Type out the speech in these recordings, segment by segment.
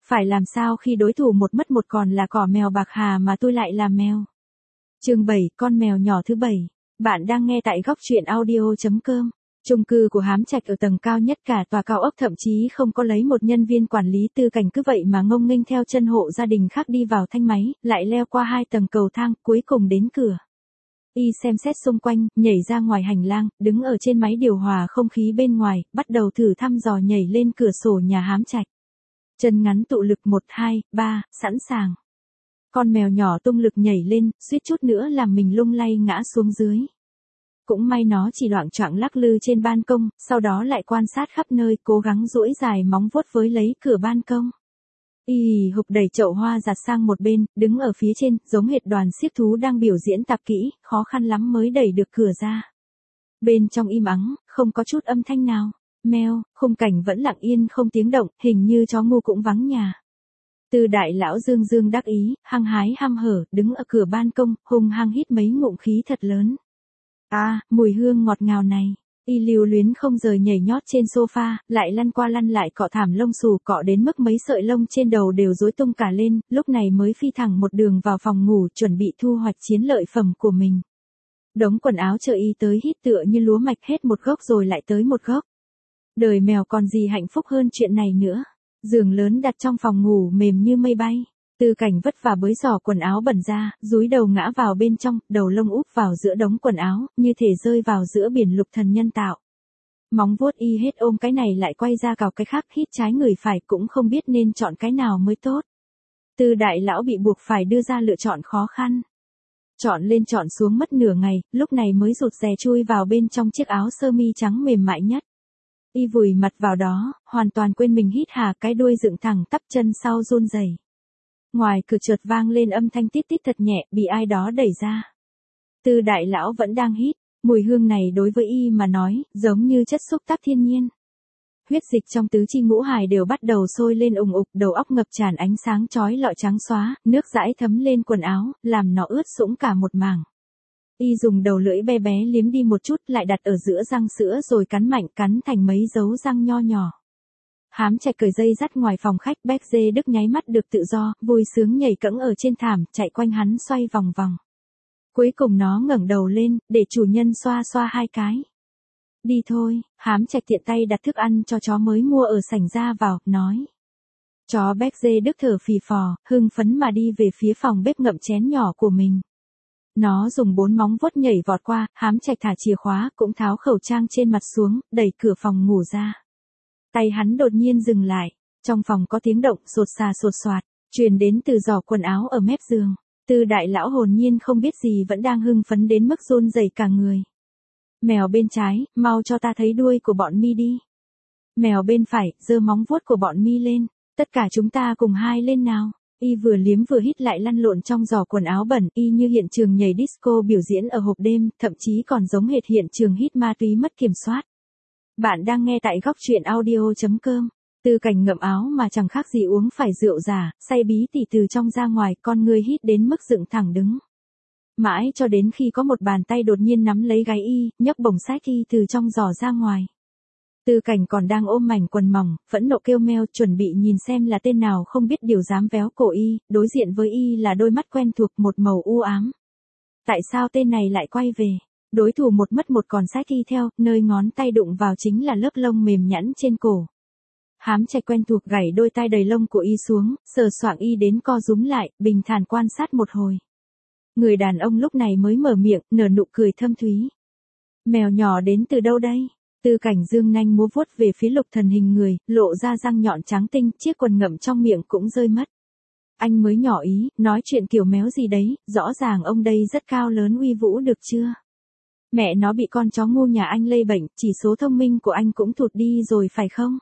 Phải làm sao khi đối thủ một mất một còn là cỏ mèo bạc hà mà tôi lại là mèo. Chương 7, con mèo nhỏ thứ 7. Bạn đang nghe tại góc truyện audio.com. Chung cư của Hám Trạch ở tầng cao nhất cả tòa cao ốc, thậm chí không có lấy một nhân viên quản lý. Tư Cảnh cứ vậy mà ngông nghênh theo chân hộ gia đình khác đi vào thang máy, lại leo qua 2 tầng cầu thang, cuối cùng đến cửa. Y xem xét xung quanh, nhảy ra ngoài hành lang, đứng ở trên máy điều hòa không khí bên ngoài, bắt đầu thử thăm dò nhảy lên cửa sổ nhà Hám Trạch. Chân ngắn tụ lực 1, 2, 3, sẵn sàng. Con mèo nhỏ tung lực nhảy lên, suýt chút nữa làm mình lung lay ngã xuống dưới. Cũng may nó chỉ loạng choạng lắc lư trên ban công, sau đó lại quan sát khắp nơi, cố gắng duỗi dài móng vuốt với lấy cửa ban công. Y hục đẩy chậu hoa giặt sang một bên, đứng ở phía trên, giống hệt đoàn xiếc thú đang biểu diễn tạp kỹ, khó khăn lắm mới đẩy được cửa ra. Bên trong im ắng, không có chút âm thanh nào. Meo, khung cảnh vẫn lặng yên không tiếng động, hình như chó ngu cũng vắng nhà. Tư Đại lão dương dương đắc ý, hăng hái hăm hở, đứng ở cửa ban công, hung hăng hít mấy ngụm khí thật lớn. Mùi hương ngọt ngào này. Y lưu luyến không rời nhảy nhót trên sofa, lại lăn qua lăn lại cọ thảm lông xù, cọ đến mức mấy sợi lông trên đầu đều rối tung cả lên, lúc này mới phi thẳng một đường vào phòng ngủ, chuẩn bị thu hoạch chiến lợi phẩm của mình. Đống quần áo chờ Y tới hít tựa như lúa mạch, hết một gốc rồi lại tới một gốc. Đời mèo còn gì hạnh phúc hơn chuyện này nữa. Giường lớn đặt trong phòng ngủ mềm như mây bay. Tư Cảnh vất vả bới giỏ quần áo bẩn ra, dúi đầu ngã vào bên trong, đầu lông úp vào giữa đống quần áo, như thể rơi vào giữa biển lục thần nhân tạo. Móng vuốt Y hết ôm cái này lại quay ra cào cái khác, hít trái người phải, cũng không biết nên chọn cái nào mới tốt. Tư Đại lão bị buộc phải đưa ra lựa chọn khó khăn. Chọn lên chọn xuống mất nửa ngày, lúc này mới rụt rè chui vào bên trong chiếc áo sơ mi trắng mềm mại nhất. Y vùi mặt vào đó, hoàn toàn quên mình hít hà, cái đuôi dựng thẳng tắp, chân sau run rẩy. Ngoài cửa chợt vang lên âm thanh tít tít thật nhẹ, bị ai đó đẩy ra. Tư Đại lão vẫn đang hít, mùi hương này đối với Y mà nói, giống như chất xúc tác thiên nhiên. Huyết dịch trong tứ chi ngũ hài đều bắt đầu sôi lên ùng ục, đầu óc ngập tràn ánh sáng chói lọi trắng xóa, nước dãi thấm lên quần áo, làm nó ướt sũng cả một mảng. Y dùng đầu lưỡi bé bé liếm đi một chút, lại đặt ở giữa răng sữa rồi cắn mạnh, cắn thành mấy dấu răng nho nhỏ. Hám Trạch cởi dây dắt ngoài phòng khách, Béc Dê Đức nháy mắt được tự do, vui sướng nhảy cẫng ở trên thảm, chạy quanh hắn xoay vòng vòng. Cuối cùng nó ngẩng đầu lên, để chủ nhân xoa xoa 2 cái. Đi thôi, Hám Trạch tiện tay đặt thức ăn cho chó mới mua ở sảnh ra vào, nói. Chó Béc Dê Đức thở phì phò, hưng phấn mà đi về phía phòng bếp ngậm chén nhỏ của mình. Nó dùng 4 móng vuốt nhảy vọt qua, Hám Trạch thả chìa khóa, cũng tháo khẩu trang trên mặt xuống, đẩy cửa phòng ngủ ra. Tay hắn đột nhiên dừng lại, trong phòng có tiếng động sột soạt, truyền đến từ giỏ quần áo ở mép giường. Tư Đại lão hồn nhiên không biết gì vẫn đang hưng phấn đến mức run rẩy cả người. Mèo bên trái, mau cho ta thấy đuôi của bọn mi đi. Mèo bên phải, giơ móng vuốt của bọn mi lên, tất cả chúng ta cùng hai lên nào. Y vừa liếm vừa hít lại lăn lộn trong giỏ quần áo bẩn, y như hiện trường nhảy disco biểu diễn ở hộp đêm, thậm chí còn giống hệt hiện trường hít ma túy mất kiểm soát. Bạn đang nghe tại góc truyện audio.com. Tư Cảnh ngậm áo mà chẳng khác gì uống phải rượu giả, say bí tỉ từ trong ra ngoài, con người hít đến mức dựng thẳng đứng. Mãi cho đến khi có một bàn tay đột nhiên nắm lấy gáy Y, nhấc bổng xách Y từ trong giỏ ra ngoài. Tư Cảnh còn đang ôm mảnh quần mỏng, phẫn nộ kêu meo, chuẩn bị nhìn xem là tên nào không biết điều dám véo cổ Y, đối diện với Y là đôi mắt quen thuộc một màu u ám. Tại sao tên này lại quay về? Đối thủ một mất một còn xách Y theo, nơi ngón tay đụng vào chính là lớp lông mềm nhẵn trên cổ. Hám Trạch quen thuộc gảy đôi tai đầy lông của Y xuống, sờ soạng Y đến co rúm lại, bình thản quan sát một hồi. Người đàn ông lúc này mới mở miệng, nở nụ cười thâm thúy. Mèo nhỏ đến từ đâu đây? Tư Cảnh dương nanh múa vuốt về phía lục thần hình người, lộ ra răng nhọn trắng tinh, chiếc quần ngậm trong miệng cũng rơi mất. Anh mới nhỏ ý, nói chuyện kiểu méo gì đấy, rõ ràng ông đây rất cao lớn uy vũ được chưa? Mẹ nó bị con chó ngu nhà anh lây bệnh, chỉ số thông minh của anh cũng thụt đi rồi phải không?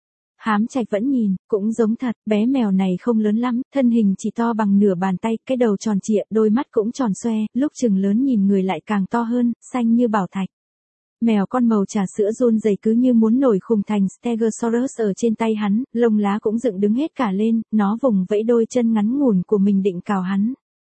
Hám Trạch vẫn nhìn, cũng giống thật, bé mèo này không lớn lắm, thân hình chỉ to bằng nửa bàn tay, cái đầu tròn trịa, đôi mắt cũng tròn xoe, lúc chừng lớn nhìn người lại càng to hơn, xanh như bảo thạch. Mèo con màu trà sữa run rẩy cứ như muốn nổi khùng thành Stegosaurus ở trên tay hắn, lông lá cũng dựng đứng hết cả lên, nó vùng vẫy đôi chân ngắn ngủn của mình định cào hắn.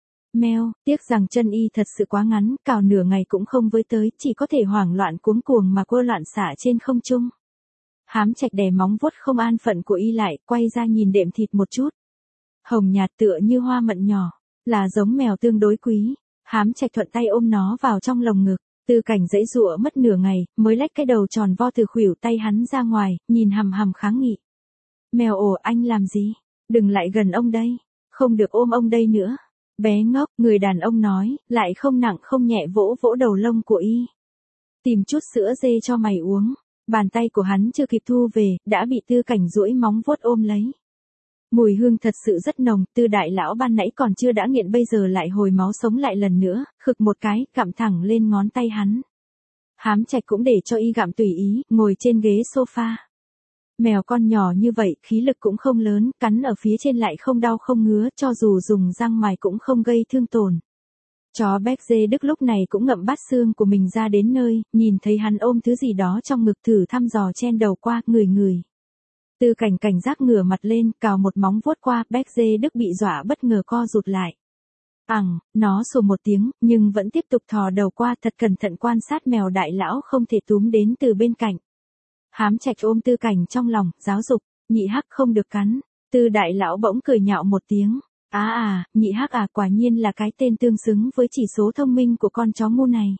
Meo, tiếc rằng chân Y thật sự quá ngắn, cào nửa ngày cũng không với tới, chỉ có thể hoảng loạn cuống cuồng mà quơ loạn xả trên không trung. Hám Trạch đè móng vuốt không an phận của y lại, quay ra nhìn đệm thịt một chút. Hồng nhạt tựa như hoa mận nhỏ, là giống mèo tương đối quý. Hám Trạch thuận tay ôm nó vào trong lồng ngực. Tư Cảnh giãy giụa mất nửa ngày, mới lách cái đầu tròn vo từ khuỷu tay hắn ra ngoài, nhìn hằm hằm kháng nghị. Mèo ồ, anh làm gì? Đừng lại gần ông đây. Không được ôm ông đây nữa. Bé ngốc, người đàn ông nói, lại không nặng không nhẹ vỗ vỗ đầu lông của y. Tìm chút sữa dê cho mày uống. Bàn tay của hắn chưa kịp thu về, đã bị Tư Cảnh duỗi móng vuốt ôm lấy. Mùi hương thật sự rất nồng, Tư đại lão ban nãy còn chưa đã nghiện bây giờ lại hồi máu sống lại lần nữa, khực một cái, gặm thẳng lên ngón tay hắn. Hám Trạch cũng để cho y gặm tùy ý, ngồi trên ghế sofa. Mèo con nhỏ như vậy, khí lực cũng không lớn, cắn ở phía trên lại không đau không ngứa, cho dù dùng răng mài cũng không gây thương tổn. Chó Berger Đức lúc này cũng ngậm bát xương của mình ra đến nơi, nhìn thấy hắn ôm thứ gì đó trong ngực thử thăm dò chen đầu qua, người. Tư Cảnh cảnh giác ngửa mặt lên, cào một móng vuốt qua, Berger Đức bị dọa bất ngờ co rụt lại. Nó sủa một tiếng, nhưng vẫn tiếp tục thò đầu qua, thật cẩn thận quan sát mèo đại lão không thể túm đến từ bên cạnh. Hám Trạch ôm Tư Cảnh trong lòng, giáo dục, nhị hắc không được cắn. Tư đại lão bỗng cười nhạo một tiếng. Nhị hắc quả nhiên là cái tên tương xứng với chỉ số thông minh của con chó ngu này.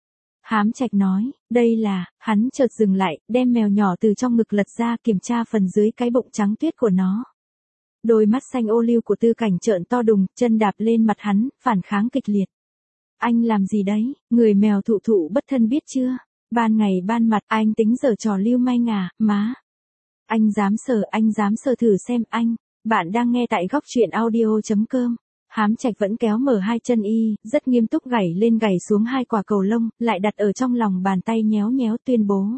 Hám Trạch nói, đây là, hắn chợt dừng lại, đem mèo nhỏ từ trong ngực lật ra kiểm tra phần dưới cái bụng trắng tuyết của nó. Đôi mắt xanh ô liu của Tư Cảnh trợn to đùng, chân đạp lên mặt hắn, phản kháng kịch liệt. Anh làm gì đấy, người mèo thụ thụ bất thân biết chưa? Ban ngày ban mặt anh tính giở trò lưu manh má. Anh dám sờ thử xem anh. Bạn đang nghe tại góc truyện audio.com. Hám Trạch vẫn kéo mở hai chân y, rất nghiêm túc gảy lên gảy xuống hai quả cầu lông, lại đặt ở trong lòng bàn tay nhéo nhéo tuyên bố.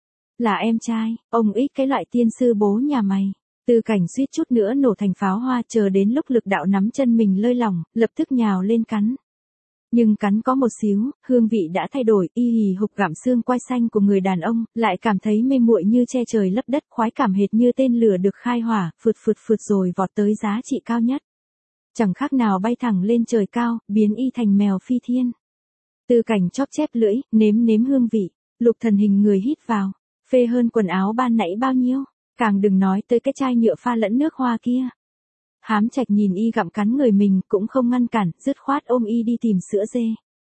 Là em trai, ông ít cái loại tiên sư bố nhà mày. Tư Cảnh suýt chút nữa nổ thành pháo hoa, chờ đến lúc lực đạo nắm chân mình lơi lỏng, lập tức nhào lên cắn. Nhưng cắn có một xíu, hương vị đã thay đổi, y hì hục gặm xương quai xanh của người đàn ông, lại cảm thấy mê muội như che trời lấp đất, khoái cảm hệt như tên lửa được khai hỏa, phượt rồi vọt tới giá trị cao nhất. Chẳng khác nào bay thẳng lên trời cao, biến y thành mèo phi thiên. Tư Cảnh chóp chép lưỡi, nếm hương vị, Lục Thần hình người hít vào, phê hơn quần áo ban nãy bao nhiêu, càng đừng nói tới cái chai nhựa pha lẫn nước hoa kia. Hám Trạch nhìn y gặm cắn người mình, cũng không ngăn cản, dứt khoát ôm y đi tìm sữa dê.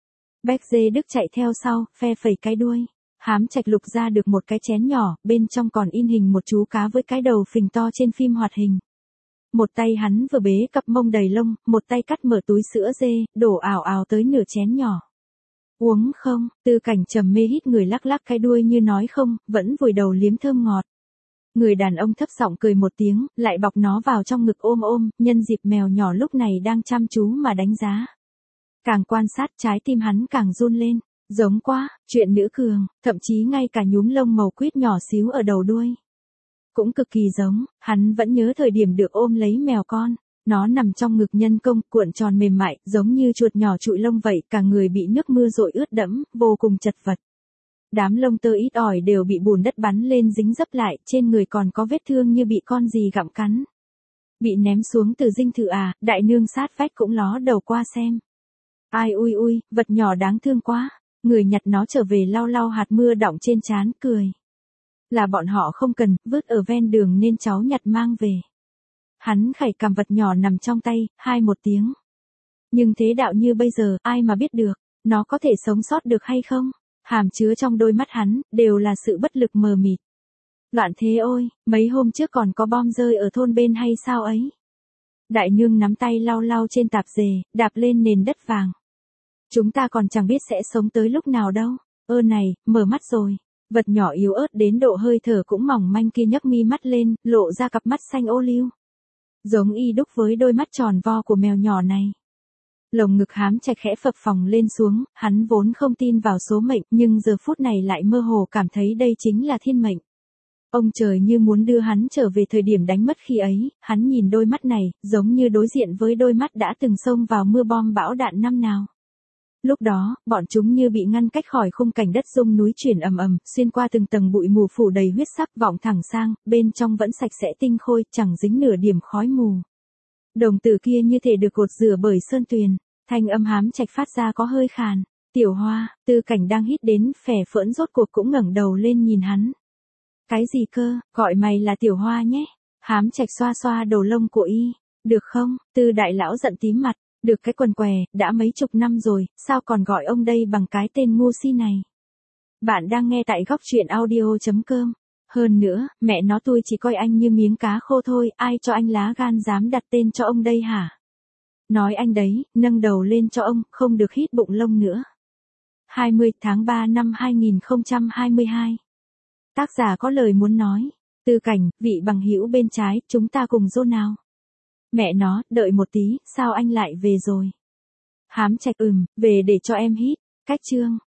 Berger Đức chạy theo sau, phe phẩy cái đuôi. Hám Trạch lục ra được một cái chén nhỏ, bên trong còn in hình một chú cá với cái đầu phình to trên phim hoạt hình. Một tay hắn vừa bế cặp mông đầy lông, một tay cắt mở túi sữa dê, đổ ào ào tới nửa chén nhỏ. Uống không? Tư Cảnh trầm mê hít người lắc lắc cái đuôi như nói không, vẫn vùi đầu liếm thơm ngọt. Người đàn ông thấp giọng cười một tiếng, lại bọc nó vào trong ngực ôm, nhân dịp mèo nhỏ lúc này đang chăm chú mà đánh giá. Càng quan sát trái tim hắn càng run lên, giống quá, chuyện nữ cường, thậm chí ngay cả nhúm lông màu quýt nhỏ xíu ở đầu đuôi. Cũng cực kỳ giống, hắn vẫn nhớ thời điểm được ôm lấy mèo con. Nó nằm trong ngực nhân công, cuộn tròn mềm mại, giống như chuột nhỏ trụi lông vậy, cả người bị nước mưa dội ướt đẫm, vô cùng chật vật. Đám lông tơ ít ỏi đều bị bùn đất bắn lên dính dấp lại, trên người còn có vết thương như bị con gì gặm cắn. Bị ném xuống từ dinh thự đại nương sát vách cũng ló đầu qua xem. Ai ui, vật nhỏ đáng thương quá. Người nhặt nó trở về lau lau hạt mưa đọng trên trán, cười. Là bọn họ không cần, vứt ở ven đường nên cháu nhặt mang về. Hắn khẩy cầm vật nhỏ nằm trong tay, hai một tiếng. Nhưng thế đạo như bây giờ, ai mà biết được, nó có thể sống sót được hay không? Hàm chứa trong đôi mắt hắn, đều là sự bất lực mờ mịt. Loạn thế ôi, mấy hôm trước còn có bom rơi ở thôn bên hay sao ấy? Đại nương nắm tay lau lau trên tạp dề, đạp lên nền đất vàng. Chúng ta còn chẳng biết sẽ sống tới lúc nào đâu. Này, mở mắt rồi. Vật nhỏ yếu ớt đến độ hơi thở cũng mỏng manh kia nhấc mi mắt lên, lộ ra cặp mắt xanh ô liu. Giống y đúc với đôi mắt tròn vo của mèo nhỏ này. Lồng ngực Hám Trạch khẽ phập phồng lên xuống, hắn vốn không tin vào số mệnh, nhưng giờ phút này lại mơ hồ cảm thấy đây chính là thiên mệnh. Ông trời như muốn đưa hắn trở về thời điểm đánh mất khi ấy, hắn nhìn đôi mắt này, giống như đối diện với đôi mắt đã từng xông vào mưa bom bão đạn năm nào. Lúc đó, bọn chúng như bị ngăn cách khỏi khung cảnh đất rung núi chuyển ầm, xuyên qua từng tầng bụi mù phủ đầy huyết sắc vọng thẳng sang, bên trong vẫn sạch sẽ tinh khôi, chẳng dính nửa điểm khói mù. Đồng tử kia như thể được gột rửa bởi sơn tuyền, thanh âm Hám Trạch phát ra có hơi khàn. Tiểu Hoa, Tư Cảnh đang hít đến phè phỡn rốt cuộc cũng ngẩng đầu lên nhìn hắn. Cái gì cơ, gọi mày là Tiểu Hoa nhé. Hám Trạch xoa xoa đầu lông của y. Được không? Tư đại lão giận tím mặt. Được cái quần què, đã mấy chục năm rồi, sao còn gọi ông đây bằng cái tên ngu si này? Bạn đang nghe tại góc truyện audio.com. Hơn nữa, mẹ nó tôi chỉ coi anh như miếng cá khô thôi, ai cho anh lá gan dám đặt tên cho ông đây hả? Nói anh đấy, nâng đầu lên cho ông, không được hít bụng lông nữa. 20 tháng 3 năm 2022. Tác giả có lời muốn nói. Tư Cảnh, vị bằng hữu bên trái, chúng ta cùng dô nào. Mẹ nó, đợi một tí, sao anh lại về rồi? Hám Trạch về để cho em hít. Cách chương,